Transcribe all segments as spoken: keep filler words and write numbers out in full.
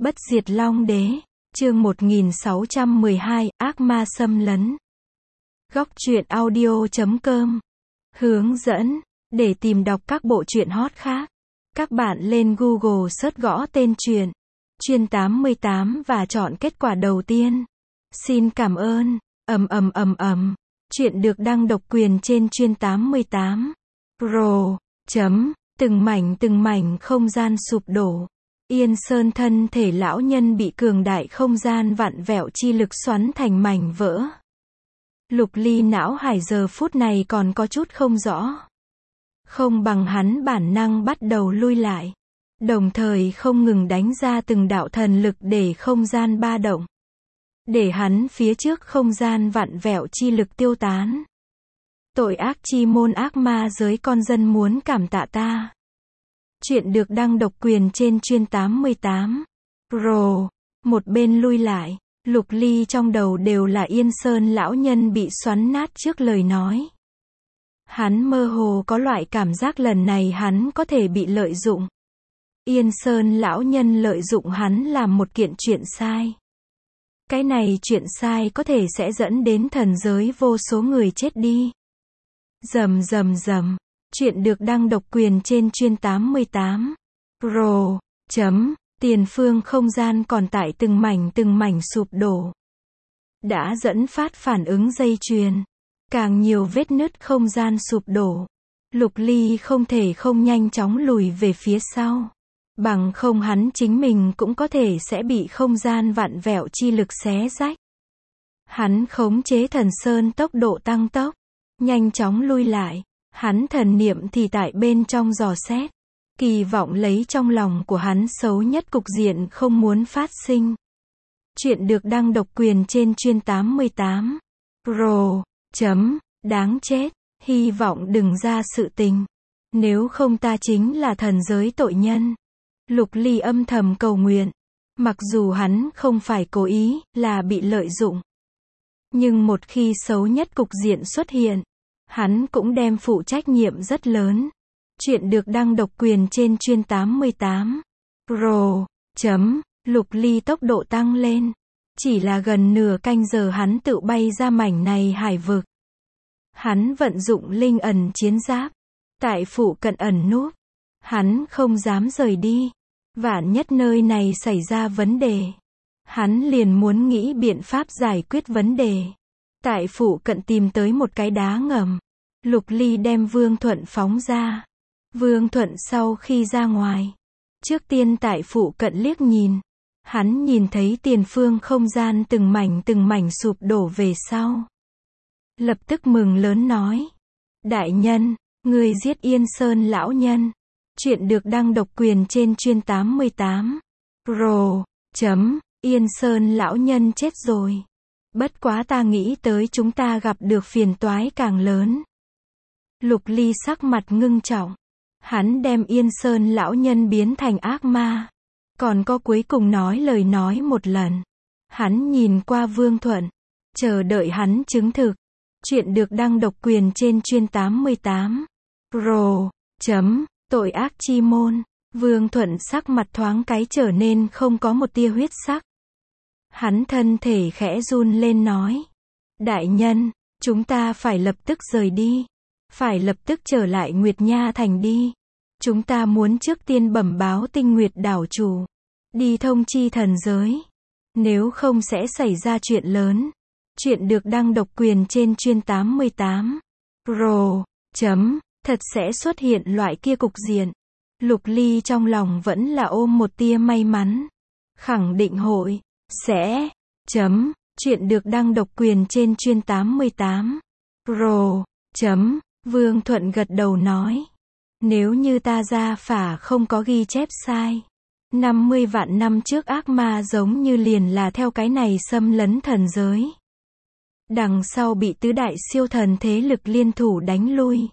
Bất diệt Long Đế, chương một nghìn sáu trăm mười hai, ác ma xâm lấn. Góc truyện audio chấm com. Hướng dẫn, để tìm đọc các bộ truyện hot khác, các bạn lên Google search gõ tên truyện, Truyện tám mươi tám và chọn kết quả đầu tiên. Xin cảm ơn, ầm ầm ầm ầm. Truyện được đăng độc quyền trên Truyện tám mươi tám. Pro, chấm, từng mảnh từng mảnh không gian sụp đổ. Yên Sơn thân thể lão nhân bị cường đại không gian vặn vẹo chi lực xoắn thành mảnh vỡ. Lục Ly não hải giờ phút này còn có chút không rõ. Không bằng hắn bản năng bắt đầu lui lại. Đồng thời không ngừng đánh ra từng đạo thần lực để không gian ba động. Để hắn phía trước không gian vặn vẹo chi lực tiêu tán. Tội ác chi môn ác ma giới con dân muốn cảm tạ ta. Chuyện được đăng độc quyền trên Truyện tám mươi tám. Pro, một bên lui lại, Lục Ly trong đầu đều là Yên Sơn lão nhân bị xoắn nát trước lời nói. Hắn mơ hồ có loại cảm giác lần này hắn có thể bị lợi dụng. Yên Sơn lão nhân lợi dụng hắn làm một kiện chuyện sai. Cái này chuyện sai có thể sẽ dẫn đến thần giới vô số người chết đi. Rầm rầm rầm. Chuyện được đăng độc quyền trên Truyện tám mươi tám. Pro, chấm, tiền phương không gian còn tại từng mảnh từng mảnh sụp đổ. Đã dẫn phát phản ứng dây chuyền. Càng nhiều vết nứt không gian sụp đổ. Lục Ly không thể không nhanh chóng lùi về phía sau. Bằng không hắn chính mình cũng có thể sẽ bị không gian vặn vẹo chi lực xé rách. Hắn khống chế thần sơn tốc độ tăng tốc. Nhanh chóng lui lại. Hắn thần niệm thì tại bên trong dò xét. Kỳ vọng lấy trong lòng của hắn xấu nhất cục diện không muốn phát sinh. Chuyện được đăng độc quyền trên Truyện tám mươi tám. Pro, chấm, đáng chết, hy vọng đừng ra sự tình. Nếu không ta chính là thần giới tội nhân. Lục Ly âm thầm cầu nguyện. Mặc dù hắn không phải cố ý, là bị lợi dụng. Nhưng một khi xấu nhất cục diện xuất hiện, hắn cũng đem phụ trách nhiệm rất lớn. Chuyện được đăng độc quyền trên Truyện tám mươi tám. Pro, chấm, Lục Ly tốc độ tăng lên. Chỉ là gần nửa canh giờ hắn tự bay ra mảnh này hải vực. Hắn vận dụng linh ẩn chiến giáp. Tại phụ cận ẩn núp. Hắn không dám rời đi. Vạn nhất nơi này xảy ra vấn đề. Hắn liền muốn nghĩ biện pháp giải quyết vấn đề. Tại phụ cận tìm tới một cái đá ngầm. Lục Ly đem Vương Thuận phóng ra. Vương Thuận sau khi ra ngoài. Trước tiên tại phụ cận liếc nhìn. Hắn nhìn thấy tiền phương không gian từng mảnh từng mảnh sụp đổ về sau. Lập tức mừng lớn nói. Đại nhân, người giết Yên Sơn lão nhân. Chuyện được đăng độc quyền trên Truyện tám mươi tám. Pro, chấm, Yên Sơn lão nhân chết rồi. Bất quá ta nghĩ tới chúng ta gặp được phiền toái càng lớn. Lục Ly sắc mặt ngưng trọng. Hắn đem Yên Sơn lão nhân biến thành ác ma. Còn có cuối cùng nói lời nói một lần. Hắn nhìn qua Vương Thuận. Chờ đợi hắn chứng thực. Chuyện được đăng độc quyền trên Truyện tám mươi tám. Pro, chấm, tội ác chi môn. Vương Thuận sắc mặt thoáng cái trở nên không có một tia huyết sắc. Hắn thân thể khẽ run lên nói. Đại nhân, chúng ta phải lập tức rời đi. Phải lập tức trở lại Nguyệt Nha Thành đi. Chúng ta muốn trước tiên bẩm báo Tinh Nguyệt đảo chủ. Đi thông chi thần giới. Nếu không sẽ xảy ra chuyện lớn. Chuyện được đăng độc quyền trên Truyện tám mươi tám. Pro, chấm, thật sẽ xuất hiện loại kia cục diện. Lục Ly trong lòng vẫn là ôm một tia may mắn. Khẳng định hội, sẽ, chấm, chuyện được đăng độc quyền trên Truyện tám mươi tám. Pro, chấm, Vương Thuận gật đầu nói. Nếu như ta ra phả không có ghi chép sai. năm mươi vạn năm trước ác ma giống như liền là theo cái này xâm lấn thần giới. Đằng sau bị tứ đại siêu thần thế lực liên thủ đánh lui.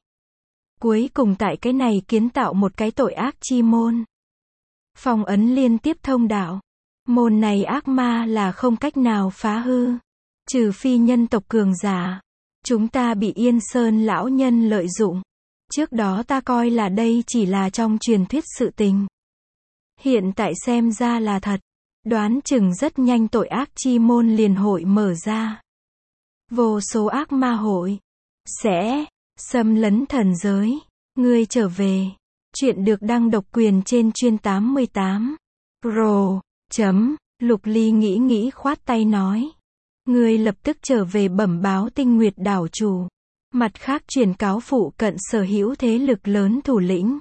Cuối cùng tại cái này kiến tạo một cái tội ác chi môn. Phong ấn liên tiếp thông đạo. Môn này ác ma là không cách nào phá hư. Trừ phi nhân tộc cường giả. Chúng ta bị Yên Sơn lão nhân lợi dụng. Trước đó ta coi là đây chỉ là trong truyền thuyết sự tình. Hiện tại xem ra là thật. Đoán chừng rất nhanh tội ác chi môn liền hội mở ra. Vô số ác ma hội sẽ xâm lấn thần giới. Ngươi trở về. Chuyện được đăng độc quyền trên chuyên tám mươi tám. Pro. Chấm. Lục Ly nghĩ nghĩ khoát tay nói. Ngươi lập tức trở về bẩm báo Tinh Nguyệt đảo chủ. Mặt khác truyền cáo phụ cận sở hữu thế lực lớn thủ lĩnh.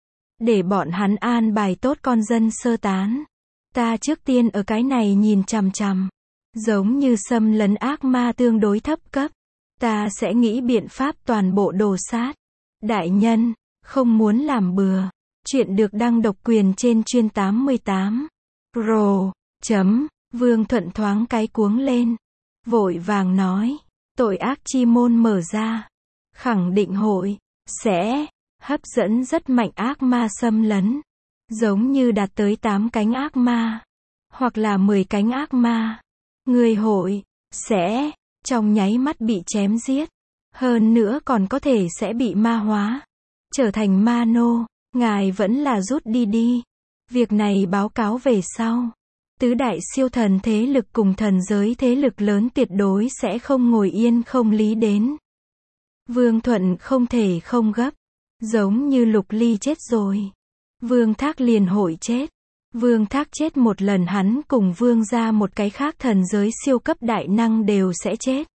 Để bọn hắn an bài tốt con dân sơ tán. Ta trước tiên ở cái này nhìn chằm chằm. Giống như xâm lấn ác ma tương đối thấp cấp. Ta sẽ nghĩ biện pháp toàn bộ đồ sát. Đại nhân, không muốn làm bừa. Chuyện được đăng độc quyền trên chuyên tám mươi tám. Pro. Chấm. Vương Thuận thoáng cái cuống lên. Vội vàng nói. Tội ác chi môn mở ra. Khẳng định hội. Sẽ. Hấp dẫn rất mạnh ác ma xâm lấn. Giống như đạt tới tám cánh ác ma. Hoặc là mười cánh ác ma. Người hội. Sẽ. Trong nháy mắt bị chém giết. Hơn nữa còn có thể sẽ bị ma hóa. Trở thành ma nô. Ngài vẫn là rút đi đi. Việc này báo cáo về sau. Tứ đại siêu thần thế lực cùng thần giới thế lực lớn tuyệt đối sẽ không ngồi yên không lý đến. Vương Thuận không thể không gấp. Giống như Lục Ly chết rồi. Vương Thác liền hội chết. Vương Thác chết một lần hắn cùng Vương ra một cái khác thần giới siêu cấp đại năng đều sẽ chết.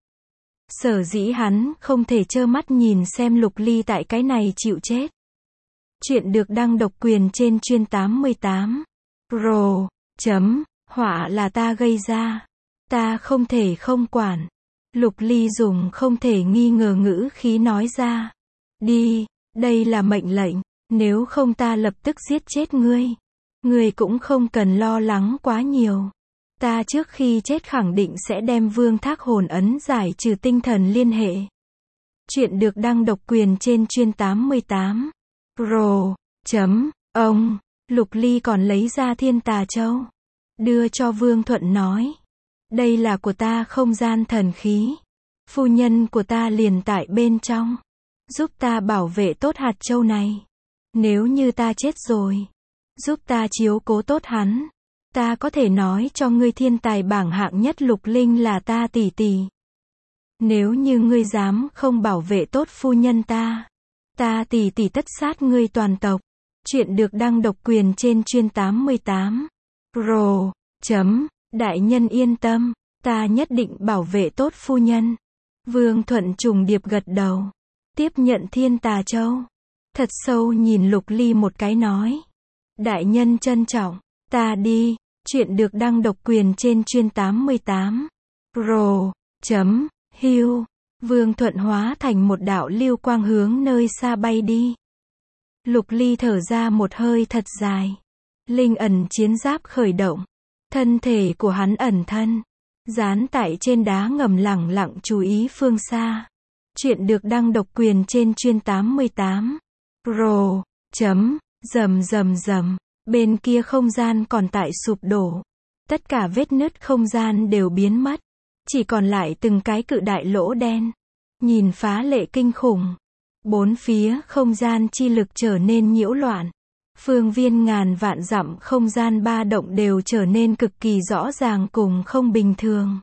Sở dĩ hắn không thể trơ mắt nhìn xem Lục Ly tại cái này chịu chết. Chuyện được đăng độc quyền trên chuyên tám mươi tám. Pro. Chấm. Họa là ta gây ra. Ta không thể không quản. Lục Ly dùng không thể nghi ngờ ngữ khí nói ra. Đi, đây là mệnh lệnh, nếu không ta lập tức giết chết ngươi. Ngươi cũng không cần lo lắng quá nhiều. Ta trước khi chết khẳng định sẽ đem Vương Thác hồn ấn giải trừ tinh thần liên hệ. Chuyện được đăng độc quyền trên chuyên tám mươi tám. Pro. Chấm. Ông. Lục Ly còn lấy ra Thiên Tà Châu. Đưa cho Vương Thuận nói. Đây là của ta không gian thần khí. Phu nhân của ta liền tại bên trong. Giúp ta bảo vệ tốt hạt châu này. Nếu như ta chết rồi. Giúp ta chiếu cố tốt hắn. Ta có thể nói cho ngươi thiên tài bảng hạng nhất Lục Linh là ta tỷ tỷ. Nếu như ngươi dám không bảo vệ tốt phu nhân ta. Ta tỷ tỷ tất sát ngươi toàn tộc. Chuyện được đăng độc quyền trên chuyên tám mươi tám. Pro. Chấm. Đại nhân yên tâm. Ta nhất định bảo vệ tốt phu nhân. Vương Thuận trùng điệp gật đầu. Tiếp nhận Thiên Tà Châu. Thật sâu nhìn Lục Ly một cái nói. Đại nhân trân trọng. Ta đi. Chuyện được đăng độc quyền trên chuyên tám mươi tám. Pro. Chấm. Hưu. Vương Thuận hóa thành một đạo lưu quang hướng nơi xa bay đi. Lục Ly thở ra một hơi thật dài. Linh ẩn chiến giáp khởi động. Thân thể của hắn ẩn thân. Dán tại trên đá ngầm lẳng lặng chú ý phương xa. Chuyện được đăng độc quyền trên chuyên tám mươi tám. Pro. Chấm. Rầm rầm rầm. Bên kia không gian còn tại sụp đổ. Tất cả vết nứt không gian đều biến mất. Chỉ còn lại từng cái cự đại lỗ đen. Nhìn phá lệ kinh khủng. Bốn phía không gian chi lực trở nên nhiễu loạn. Phương viên ngàn vạn dặm không gian ba động đều trở nên cực kỳ rõ ràng cùng không bình thường.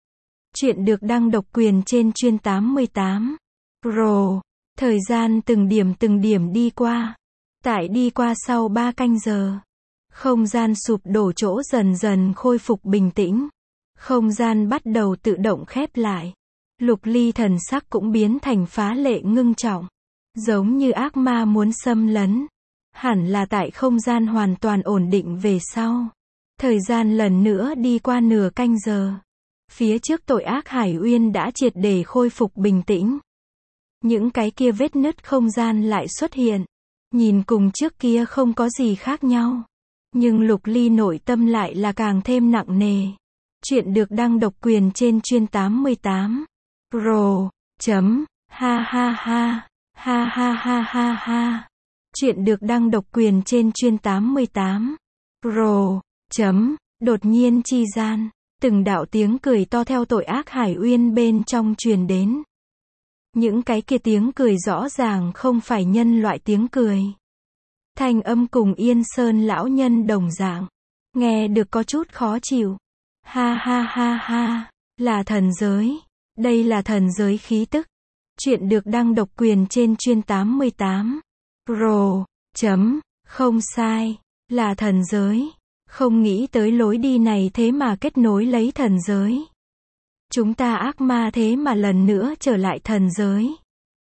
Chuyện được đăng độc quyền trên chuyên tám mươi tám. Pro. Thời gian từng điểm từng điểm đi qua. Tại đi qua sau ba canh giờ. Không gian sụp đổ chỗ dần dần khôi phục bình tĩnh. Không gian bắt đầu tự động khép lại. Lục Ly thần sắc cũng biến thành phá lệ ngưng trọng. Giống như ác ma muốn xâm lấn. Hẳn là tại không gian hoàn toàn ổn định về sau. Thời gian lần nữa đi qua nửa canh giờ. Phía trước tội ác Hải Uyên đã triệt để khôi phục bình tĩnh. Những cái kia vết nứt không gian lại xuất hiện. Nhìn cùng trước kia không có gì khác nhau. Nhưng Lục Ly nội tâm lại là càng thêm nặng nề. Chuyện được đăng độc quyền trên chuyên tám mươi tám. Pro. Chấm. Ha ha ha. Ha ha ha ha ha. Chuyện được đăng độc quyền trên chuyên tám mươi tám. Pro. Chấm. Đột nhiên chi gian. Từng đạo tiếng cười to theo tội ác Hải Uyên bên trong truyền đến. Những cái kia tiếng cười rõ ràng không phải nhân loại tiếng cười. Thanh âm cùng Yên Sơn lão nhân đồng dạng. Nghe được có chút khó chịu. Ha ha ha ha, là thần giới. Đây là thần giới khí tức. Chuyện được đăng độc quyền trên chuyên tám mươi tám. Pro. Chấm. Không sai. Là thần giới. Không nghĩ tới lối đi này thế mà kết nối lấy thần giới. Chúng ta ác ma thế mà lần nữa trở lại thần giới.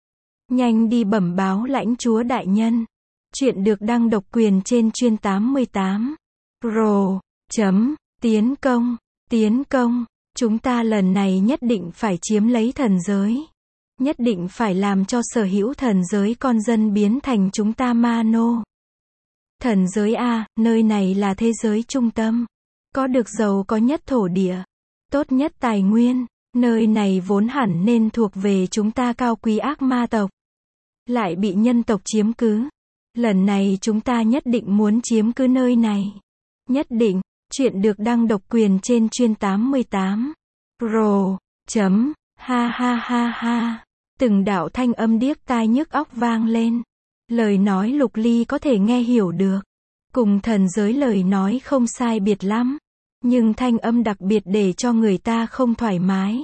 Nhanh đi bẩm báo lãnh chúa đại nhân. Chuyện được đăng độc quyền trên chuyên tám mươi tám. Pro. Chấm. Tiến công. Tiến công. Chúng ta lần này nhất định phải chiếm lấy thần giới. Nhất định phải làm cho sở hữu thần giới con dân biến thành chúng ta ma nô. Thần giới A, nơi này là thế giới trung tâm. Có được giàu có nhất thổ địa. Tốt nhất tài nguyên. Nơi này vốn hẳn nên thuộc về chúng ta cao quý ác ma tộc. Lại bị nhân tộc chiếm cứ. Lần này chúng ta nhất định muốn chiếm cứ nơi này. Nhất định. Chuyện được đăng độc quyền trên chuyên tám mươi tám. Pro. Chấm. Ha ha ha ha. Từng đạo thanh âm điếc tai nhức óc vang lên. Lời nói Lục Ly có thể nghe hiểu được. Cùng thần giới lời nói không sai biệt lắm. Nhưng thanh âm đặc biệt để cho người ta không thoải mái.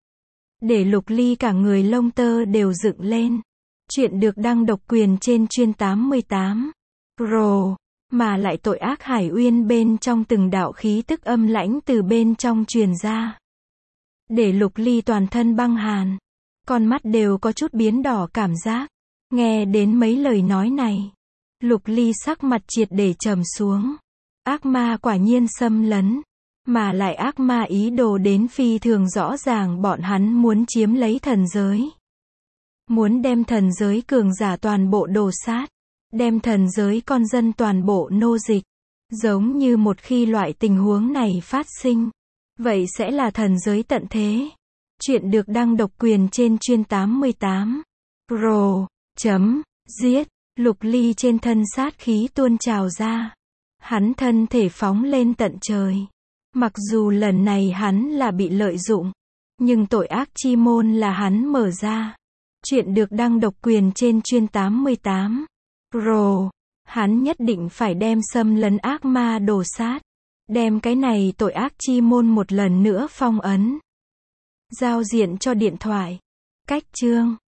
Để Lục Ly cả người lông tơ đều dựng lên. Chuyện được đăng độc quyền trên chuyên tám mươi tám. Pro. Mà lại tội ác hải uyên bên trong từng đạo khí tức âm lãnh từ bên trong truyền ra. Để Lục Ly toàn thân băng hàn. Con mắt đều có chút biến đỏ cảm giác. Nghe đến mấy lời nói này. Lục Ly sắc mặt triệt để trầm xuống. Ác ma quả nhiên xâm lấn. Mà lại ác ma ý đồ đến phi thường rõ ràng bọn hắn muốn chiếm lấy thần giới. Muốn đem thần giới cường giả toàn bộ đồ sát. Đem thần giới con dân toàn bộ nô dịch. Giống như một khi loại tình huống này phát sinh. Vậy sẽ là thần giới tận thế. Chuyện được đăng độc quyền trên chuyên tám mươi tám. Pro. Chấm. Giết. Lục Ly trên thân sát khí tuôn trào ra. Hắn thân thể phóng lên tận trời. Mặc dù lần này hắn là bị lợi dụng. Nhưng tội ác chi môn là hắn mở ra. Chuyện được đăng độc quyền trên chuyên tám mươi tám. Pro. Hắn nhất định phải đem xâm lấn ác ma đổ sát. Đem cái này tội ác chi môn một lần nữa phong ấn. Giao diện cho điện thoại. Cách chương.